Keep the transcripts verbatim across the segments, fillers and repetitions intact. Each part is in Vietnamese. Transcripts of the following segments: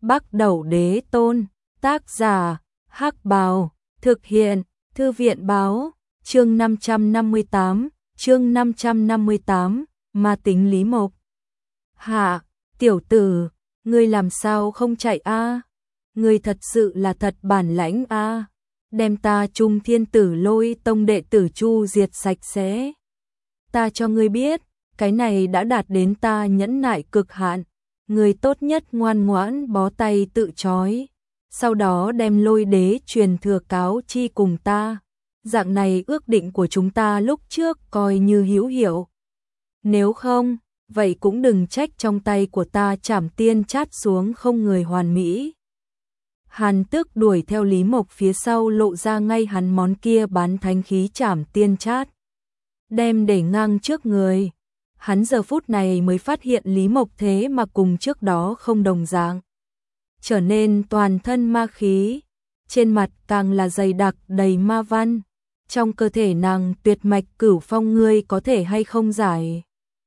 Bắc Đẩu Đế Tôn, tác giả, Hắc Bào, thực hiện, Thư viện báo, chương năm trăm năm mươi tám, chương năm trăm năm mươi tám, ma tính Lý Mộc. Hạ, tiểu tử, ngươi làm sao không chạy a? Ngươi thật sự là thật bản lãnh a, đem ta Trung Thiên Tử Lôi Tông đệ tử chu diệt sạch sẽ. Ta cho ngươi biết, cái này đã đạt đến ta nhẫn nại cực hạn, ngươi tốt nhất ngoan ngoãn bó tay tự trói, sau đó đem Lôi Đế truyền thừa cáo chi cùng ta. Dạng này ước định của chúng ta lúc trước coi như hữu hiệu. Nếu không, vậy cũng đừng trách trong tay của ta Trảm Tiên Chát xuống không người hoàn mỹ. Hàn Tước đuổi theo Lý Mộc phía sau, lộ ra ngay hắn món kia bán thánh khí Trảm Tiên Chát, đem để ngang trước người. Hắn giờ phút này mới phát hiện Lý Mộc thế mà cùng trước đó không đồng dạng, trở nên toàn thân ma khí, trên mặt càng là dày đặc đầy ma văn. Trong cơ thể nàng tuyệt mạch cửu phong ngươi có thể hay không giải?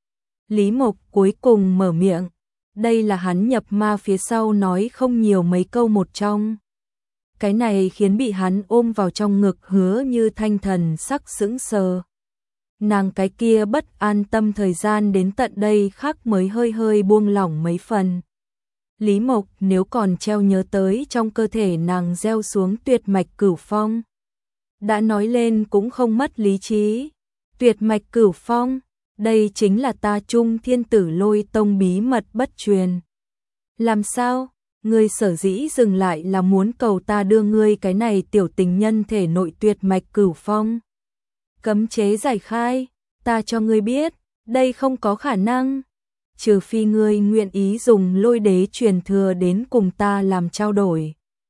Lý Mộc cuối cùng mở miệng, đây là hắn nhập ma phía sau nói không nhiều mấy câu một trong. Cái này khiến bị hắn ôm vào trong ngực Hứa Như Thanh thần sắc sững sờ. Nàng cái kia bất an tâm thời gian đến tận đây khắc mới hơi hơi buông lỏng mấy phần. Lý Mộc nếu còn treo nhớ tới trong cơ thể nàng gieo xuống tuyệt mạch cửu phong, đã nói lên cũng không mất lý trí. Tuyệt mạch cửu phong, đây chính là ta Trung Thiên Tử Lôi Tông bí mật bất truyền. Làm sao, ngươi sở dĩ dừng lại là muốn cầu ta đưa ngươi cái này tiểu tình nhân thể nội tuyệt mạch cửu phong cấm chế giải khai? Ta cho ngươi biết, đây không có khả năng. Trừ phi ngươi nguyện ý dùng Lôi Đế truyền thừa đến cùng ta làm trao đổi.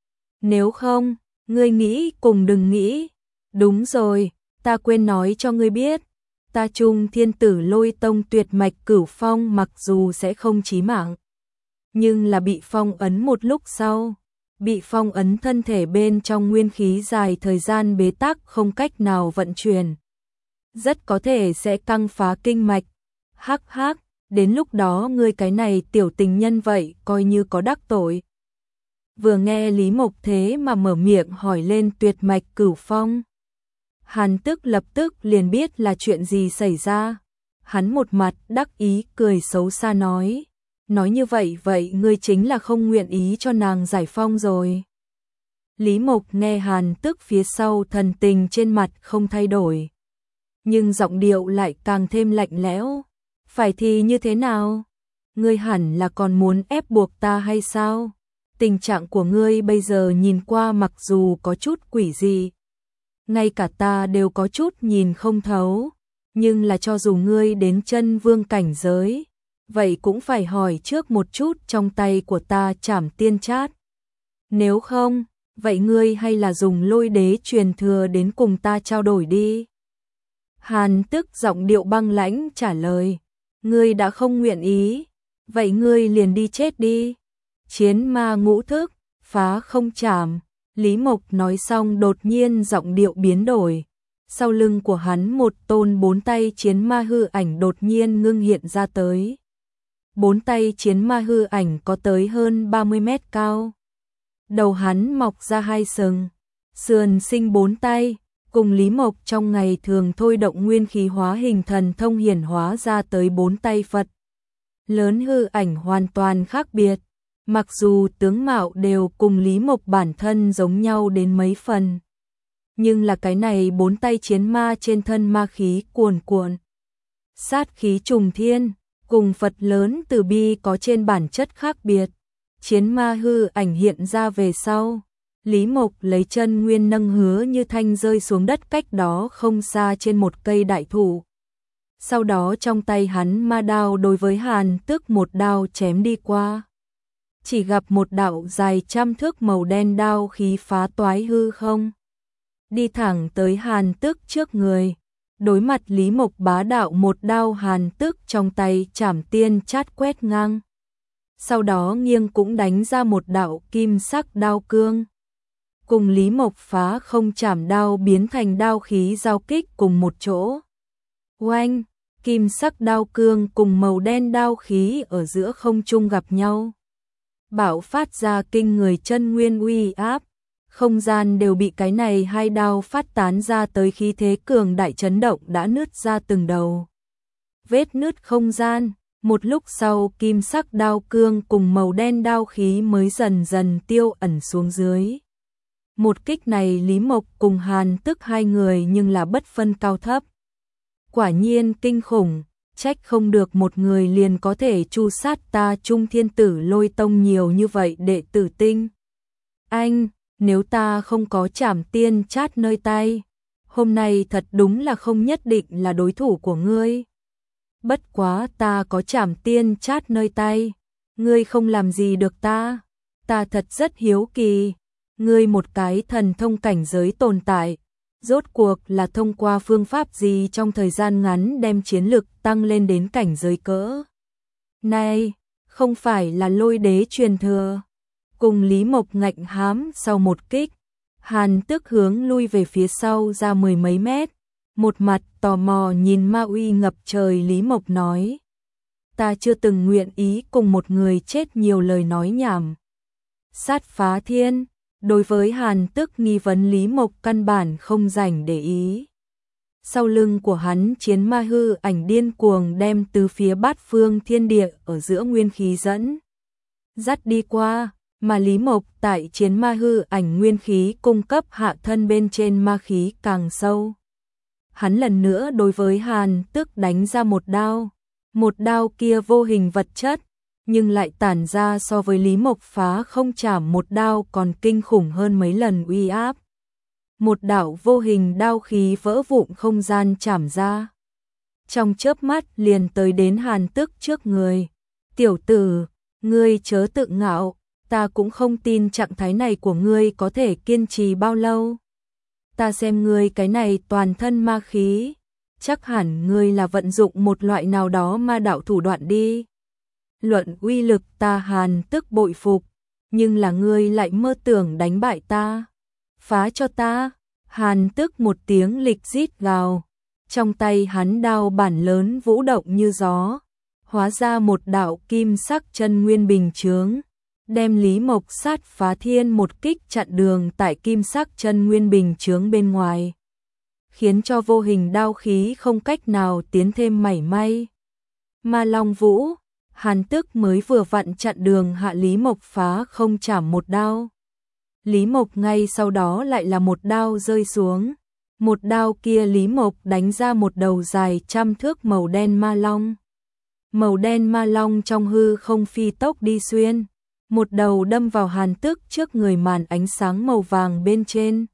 Nếu không, ngươi nghĩ cùng đừng nghĩ. Đúng rồi, ta quên nói cho ngươi biết, ta Trung Thiên Tử Lôi Tông tuyệt mạch cửu phong mặc dù sẽ không chí mạng, nhưng là bị phong ấn một lúc sau, bị phong ấn thân thể bên trong nguyên khí dài thời gian bế tắc không cách nào vận chuyển, rất có thể sẽ căng phá kinh mạch. Hắc hắc, đến lúc đó ngươi cái này tiểu tình nhân vậy coi như có đắc tội. Vừa nghe Lý Mộc thế mà mở miệng hỏi lên tuyệt mạch cửu phong, Hàn Tước lập tức liền biết là chuyện gì xảy ra. Hắn một mặt đắc ý cười xấu xa nói, nói như vậy vậy ngươi chính là không nguyện ý cho nàng giải phong rồi. Lý Mộc nghe Hàn Tước phía sau thần tình trên mặt không thay đổi, nhưng giọng điệu lại càng thêm lạnh lẽo. Phải thì như thế nào? Ngươi hẳn là còn muốn ép buộc ta hay sao? Tình trạng của ngươi bây giờ nhìn qua mặc dù có chút quỷ dị, ngay cả ta đều có chút nhìn không thấu, nhưng là cho dù ngươi đến chân vương cảnh giới, vậy cũng phải hỏi trước một chút trong tay của ta Trảm Tiên Chát. Nếu không, vậy ngươi hay là dùng Lôi Đế truyền thừa đến cùng ta trao đổi đi. Hàn Tước giọng điệu băng lãnh trả lời, ngươi đã không nguyện ý, vậy ngươi liền đi chết đi. Chiến ma ngũ thức, phá không chạm. Lý Mộc nói xong đột nhiên giọng điệu biến đổi. Sau lưng của hắn một tôn bốn tay chiến ma hư ảnh đột nhiên ngưng hiện ra tới. Bốn tay chiến ma hư ảnh có tới hơn ba mươi mét cao. Đầu hắn mọc ra hai sừng, sườn sinh bốn tay, cùng Lý Mộc trong ngày thường thôi động nguyên khí hóa hình thần thông hiển hóa ra tới bốn tay Phật lớn hư ảnh hoàn toàn khác biệt. Mặc dù tướng mạo đều cùng Lý Mộc bản thân giống nhau đến mấy phần, nhưng là cái này bốn tay chiến ma trên thân ma khí cuồn cuộn, sát khí trùng thiên, cùng Phật lớn từ bi có trên bản chất khác biệt. Chiến ma hư ảnh hiện ra về sau, Lý Mộc lấy chân nguyên nâng Hứa Như Thanh rơi xuống đất cách đó không xa trên một cây đại thụ. Sau đó trong tay hắn ma đao đối với Hàn Tước một đao chém đi qua. Chỉ gặp một đạo dài trăm thước màu đen đao khí phá toái hư không, đi thẳng tới Hàn Tước trước người. Đối mặt Lý Mộc bá đạo một đao, Hàn Tước trong tay Trảm Tiên Chát quét ngang, sau đó nghiêng cũng đánh ra một đạo kim sắc đao cương, cùng Lý Mộc phá không chảm đao biến thành đao khí giao kích cùng một chỗ. Oanh, kim sắc đao cương cùng màu đen đao khí ở giữa không trung gặp nhau. bạo phát ra kinh người chân nguyên uy áp, không gian đều bị cái này hai đao phát tán ra tới khí thế cường đại chấn động đã nứt ra từng đầu. Vết nứt không gian, một lúc sau kim sắc đao cương cùng màu đen đao khí mới dần dần tiêu ẩn xuống dưới. Một kích này Lý Mộc cùng Hàn Tức hai người nhưng là bất phân cao thấp. Quả nhiên kinh khủng, trách không được một người liền có thể chu sát ta Trung Thiên Tử Lôi Tông nhiều như vậy đệ tử tinh. Anh, nếu ta không có Trảm Tiên Chát nơi tay, hôm nay thật đúng là không nhất định là đối thủ của ngươi. Bất quá ta có Trảm Tiên Chát nơi tay, ngươi không làm gì được ta. Ta thật rất hiếu kỳ, ngươi một cái thần thông cảnh giới tồn tại, rốt cuộc là thông qua phương pháp gì trong thời gian ngắn đem chiến lực tăng lên đến cảnh giới cỡ này, không phải là Lôi Đế truyền thừa. Cùng Lý Mộc ngạnh hám sau một kích, Hàn Tức hướng lui về phía sau ra mười mấy mét, một mặt tò mò nhìn ma uy ngập trời Lý Mộc nói: ta chưa từng nguyện ý cùng một người chết nhiều lời nói nhảm. Sát phá thiên, đối với Hàn Tức nghi vấn Lý Mộc căn bản không rảnh để ý. Sau lưng của hắn chiến ma hư ảnh điên cuồng đem từ phía bát phương thiên địa ở giữa nguyên khí dẫn dắt đi qua, mà Lý Mộc tại chiến ma hư ảnh nguyên khí cung cấp hạ thân bên trên ma khí càng sâu. Hắn lần nữa đối với Hàn Tức đánh ra một đao, một đao kia vô hình vật chất, nhưng lại tản ra so với Lý Mộc phá không chảm một đao còn kinh khủng hơn mấy lần uy áp. Một đạo vô hình đao khí vỡ vụn không gian chảm ra, trong chớp mắt liền tới đến Hàn Tức trước người. Tiểu tử, ngươi chớ tự ngạo, ta cũng không tin trạng thái này của ngươi có thể kiên trì bao lâu. Ta xem ngươi cái này toàn thân ma khí, chắc hẳn ngươi là vận dụng một loại nào đó ma đạo thủ đoạn đi. Luận uy lực ta Hàn Tức bội phục, nhưng là ngươi lại mơ tưởng đánh bại ta. Phá cho ta. Hàn Tức một tiếng lịch rít gào, trong tay hắn đao bản lớn vũ động như gió, hóa ra một đạo kim sắc chân nguyên bình chướng, đem Lý Mộc sát phá thiên một kích chặn đường tại kim sắc chân nguyên bình chướng bên ngoài, khiến cho vô hình đao khí không cách nào tiến thêm mảy may. Ma Long Vũ, Hàn Tức mới vừa vặn chặn đường hạ Lý Mộc phá không chảm một đao. Lý Mộc ngay sau đó lại là một đao rơi xuống. Một đao kia Lý Mộc đánh ra một đầu dài trăm thước màu đen ma long. Màu đen ma long trong hư không phi tốc đi xuyên, một đầu đâm vào Hàn Tức trước người màn ánh sáng màu vàng bên trên,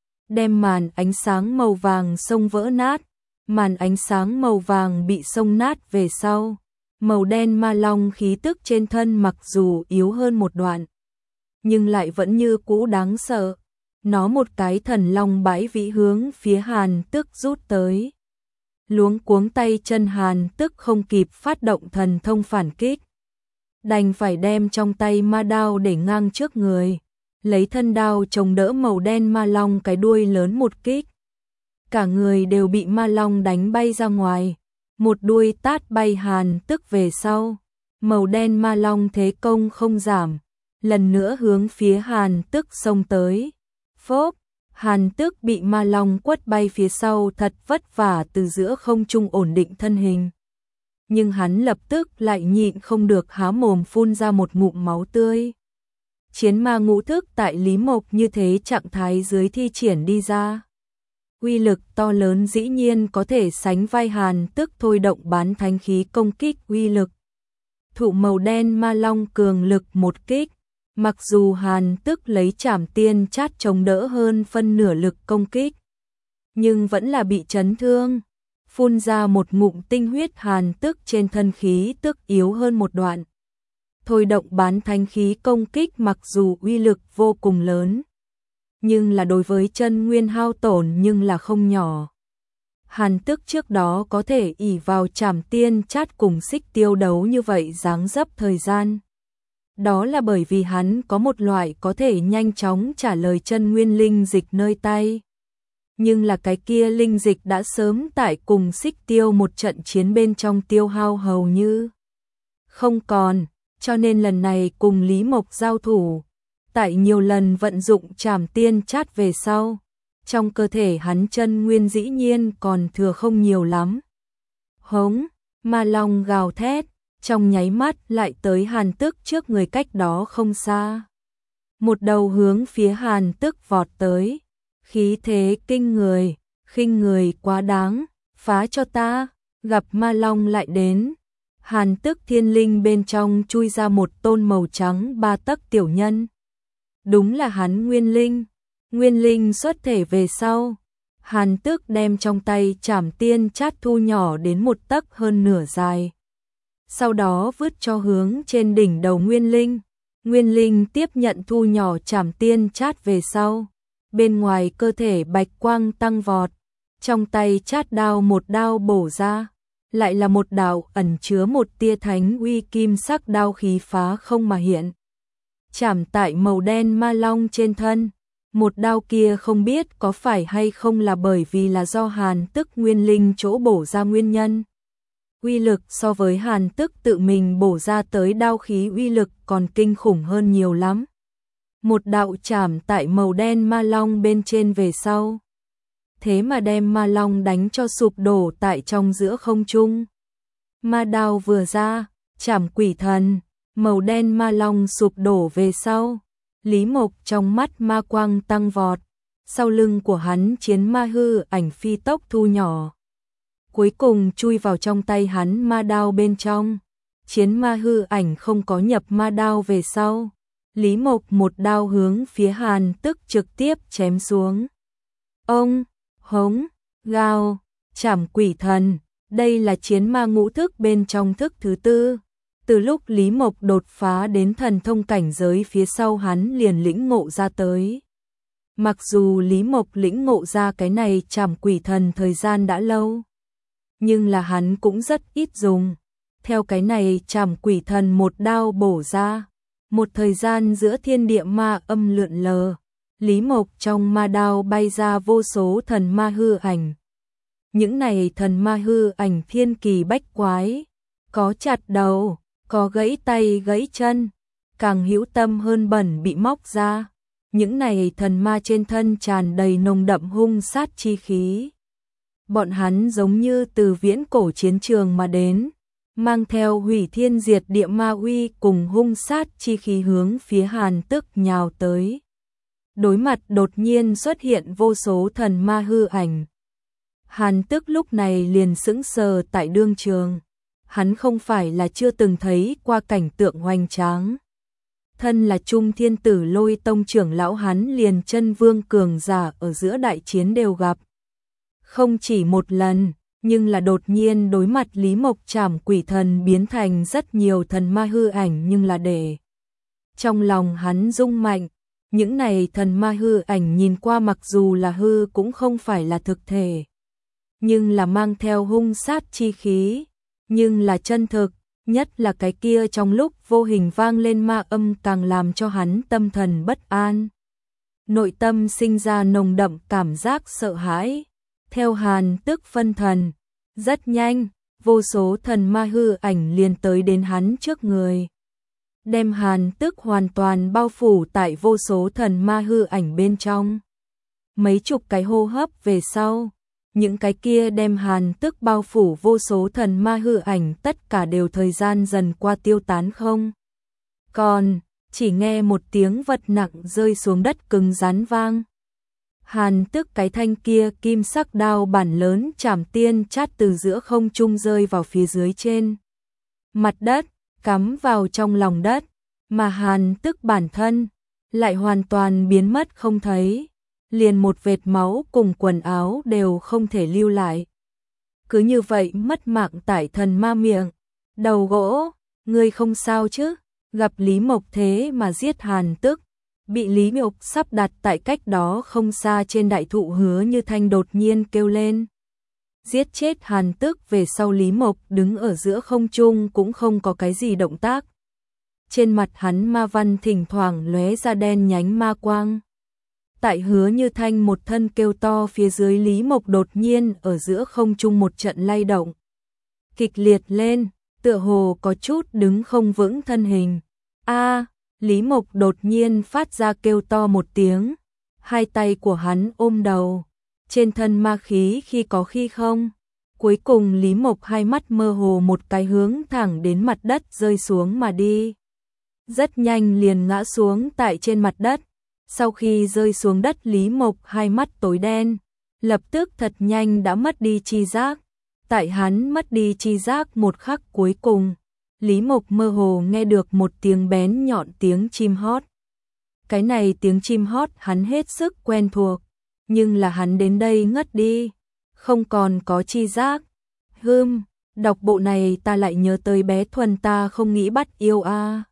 đem màn ánh sáng màu vàng xông vỡ nát. Màn ánh sáng màu vàng bị xông nát về sau, màu đen ma long khí tức trên thân mặc dù yếu hơn một đoạn, nhưng lại vẫn như cũ đáng sợ. Nó một cái thần long bãi vĩ hướng phía Hàn Tức rút tới. Luống cuống tay chân Hàn Tức không kịp phát động thần thông phản kích, đành phải đem trong tay ma đao để ngang trước người, lấy thân đao chống đỡ màu đen ma long cái đuôi lớn một kích. Cả người đều bị ma long đánh bay ra ngoài, một đuôi tát bay Hàn Tức về sau. Màu đen ma long thế công không giảm, lần nữa hướng phía Hàn Tức xông tới. Phốp, Hàn Tức bị ma long quất bay phía sau, thật vất vả từ giữa không trung ổn định thân hình. Nhưng hắn lập tức lại nhịn không được há mồm phun ra một ngụm máu tươi. Chiến ma ngũ thức tại Lý Mộc như thế trạng thái dưới thi triển đi ra, uy lực to lớn dĩ nhiên có thể sánh vai Hàn Tức thôi động bán thánh khí công kích uy lực. Thụ màu đen ma long cường lực một kích, mặc dù Hàn Tức lấy Trảm Tiên Chát chống đỡ hơn phân nửa lực công kích, nhưng vẫn là bị chấn thương, phun ra một ngụm tinh huyết. Hàn Tức trên thân khí tức yếu hơn một đoạn. Thôi động bán thánh khí công kích mặc dù uy lực vô cùng lớn, nhưng là đối với chân nguyên hao tổn nhưng là không nhỏ. Hàn Tức trước đó có thể ỷ vào Trảm Tiên Chát cùng Xích Tiêu đấu như vậy dáng dấp thời gian, đó là bởi vì hắn có một loại có thể nhanh chóng trả lời chân nguyên linh dịch nơi tay. Nhưng là cái kia linh dịch đã sớm tại cùng Xích Tiêu một trận chiến bên trong tiêu hao hầu như không còn. cho nên lần này cùng Lý Mộc giao thủ, tại nhiều lần vận dụng Trảm Tiên Chát về sau, trong cơ thể hắn chân nguyên dĩ nhiên còn thừa không nhiều lắm. Hống, ma long gào thét, trong nháy mắt lại tới Hàn Tức trước người cách đó không xa. Một đầu hướng phía Hàn Tức vọt tới, khí thế kinh người, khinh người quá đáng, phá cho ta, gặp ma long lại đến. Hàn Tức thiên linh bên trong chui ra một tôn màu trắng ba tấc tiểu nhân. Đúng là hắn nguyên linh, nguyên linh xuất thể về sau. Hàn Tức đem trong tay Trảm Tiên Chát thu nhỏ đến một tấc hơn nửa dài. Sau đó vứt cho hướng trên đỉnh đầu nguyên linh. Nguyên linh tiếp nhận thu nhỏ Trảm Tiên Chát về sau. Bên ngoài cơ thể bạch quang tăng vọt. Trong tay chát đao một đao bổ ra. Lại là một đạo ẩn chứa một tia thánh uy kim sắc đao khí phá không mà hiện. Chạm tại màu đen ma long trên thân. Một đao kia không biết có phải hay không là bởi vì là do Hàn Tức nguyên linh chỗ bổ ra nguyên nhân. Uy lực so với Hàn Tức tự mình bổ ra tới đao khí uy lực còn kinh khủng hơn nhiều lắm. Một đạo chạm tại màu đen ma long bên trên về sau. Thế mà đem ma long đánh cho sụp đổ tại trong giữa không trung. Ma đao vừa ra, chảm quỷ thần, màu đen ma long sụp đổ về sau. Lý Mộc trong mắt ma quang tăng vọt, sau lưng của hắn chiến ma hư ảnh phi tốc thu nhỏ. Cuối cùng chui vào trong tay hắn ma đao bên trong. Chiến ma hư ảnh không có nhập ma đao về sau. Lý Mộc một đao hướng phía Hàn Tức trực tiếp chém xuống. Ông, hống, gào, chảm quỷ thần, đây là chiến ma ngũ thức bên trong thức thứ tư. Từ lúc Lý Mộc đột phá đến thần thông cảnh giới phía sau hắn liền lĩnh ngộ ra tới. Mặc dù Lý Mộc lĩnh ngộ ra cái này chảm quỷ thần thời gian đã lâu, nhưng là hắn cũng rất ít dùng. Theo cái này chảm quỷ thần một đao bổ ra, một thời gian giữa thiên địa ma âm lượn lờ, Lý Mộc trong ma đao bay ra vô số thần ma hư ảnh. Những này thần ma hư ảnh thiên kỳ bách quái, có chặt đầu, có gãy tay gãy chân, càng hữu tâm hơn bẩn bị móc ra. Những này thần ma trên thân tràn đầy nồng đậm hung sát chi khí. Bọn hắn giống như từ viễn cổ chiến trường mà đến, mang theo hủy thiên diệt địa ma uy cùng hung sát chi khí hướng phía Hàn Tức nhào tới. Đối mặt đột nhiên xuất hiện vô số thần ma hư ảnh. Hàn Tức lúc này liền sững sờ tại đương trường. Hắn không phải là chưa từng thấy qua cảnh tượng hoành tráng. Thân là Trung Thiên Tử Lôi Tông trưởng lão hắn liền chân vương cường giả ở giữa đại chiến đều gặp. Không chỉ một lần, nhưng là đột nhiên đối mặt Lý Mộc chảm quỷ thần biến thành rất nhiều thần ma hư ảnh nhưng là để. Trong lòng hắn rung mạnh, những này thần ma hư ảnh nhìn qua mặc dù là hư cũng không phải là thực thể. Nhưng là mang theo hung sát chi khí, nhưng là chân thực, nhất là cái kia trong lúc vô hình vang lên ma âm càng làm cho hắn tâm thần bất an. Nội tâm sinh ra nồng đậm cảm giác sợ hãi. Theo Hàn Tức phân thần, rất nhanh, vô số thần ma hư ảnh liền tới đến hắn trước người. Đem Hàn Tức hoàn toàn bao phủ tại vô số thần ma hư ảnh bên trong. Mấy chục cái hô hấp về sau, những cái kia đem Hàn Tức bao phủ vô số thần ma hư ảnh tất cả đều thời gian dần qua tiêu tán không. Còn, chỉ nghe một tiếng vật nặng rơi xuống đất cứng rắn vang. Hàn Tức cái thanh kia kim sắc đao bản lớn Trảm Tiên Chát từ giữa không trung rơi vào phía dưới trên mặt đất, cắm vào trong lòng đất, mà Hàn Tức bản thân lại hoàn toàn biến mất không thấy, liền một vệt máu cùng quần áo đều không thể lưu lại. Cứ như vậy mất mạng tại thần ma miệng. Đầu gỗ, ngươi không sao chứ? Gặp Lý Mộc thế mà giết Hàn Tức, bị Lý Mộc sắp đặt tại cách đó không xa trên đại thụ Hứa Như Thanh đột nhiên kêu lên. Giết chết Hàn Tức về sau Lý Mộc đứng ở giữa không trung cũng không có cái gì động tác. Trên mặt hắn ma văn thỉnh thoảng lóe ra đen nhánh ma quang. Tại Hứa Như Thanh một thân kêu to phía dưới Lý Mộc đột nhiên ở giữa không trung một trận lay động. Kịch liệt lên, tựa hồ có chút đứng không vững thân hình. A, Lý Mộc đột nhiên phát ra kêu to một tiếng, hai tay của hắn ôm đầu, trên thân ma khí khi có khi không. Cuối cùng Lý Mộc hai mắt mơ hồ một cái hướng thẳng đến mặt đất rơi xuống mà đi. Rất nhanh liền ngã xuống tại trên mặt đất. Sau khi rơi xuống đất Lý Mộc hai mắt tối đen, lập tức thật nhanh đã mất đi chi giác. Tại hắn mất đi chi giác một khắc cuối cùng, Lý Mộc mơ hồ nghe được một tiếng bén nhọn tiếng chim hót. Cái này tiếng chim hót hắn hết sức quen thuộc, nhưng là hắn đến đây ngất đi, không còn có chi giác. Hừm, đọc bộ này ta lại nhớ tới bé Thuần ta không nghĩ bắt yêu a. À.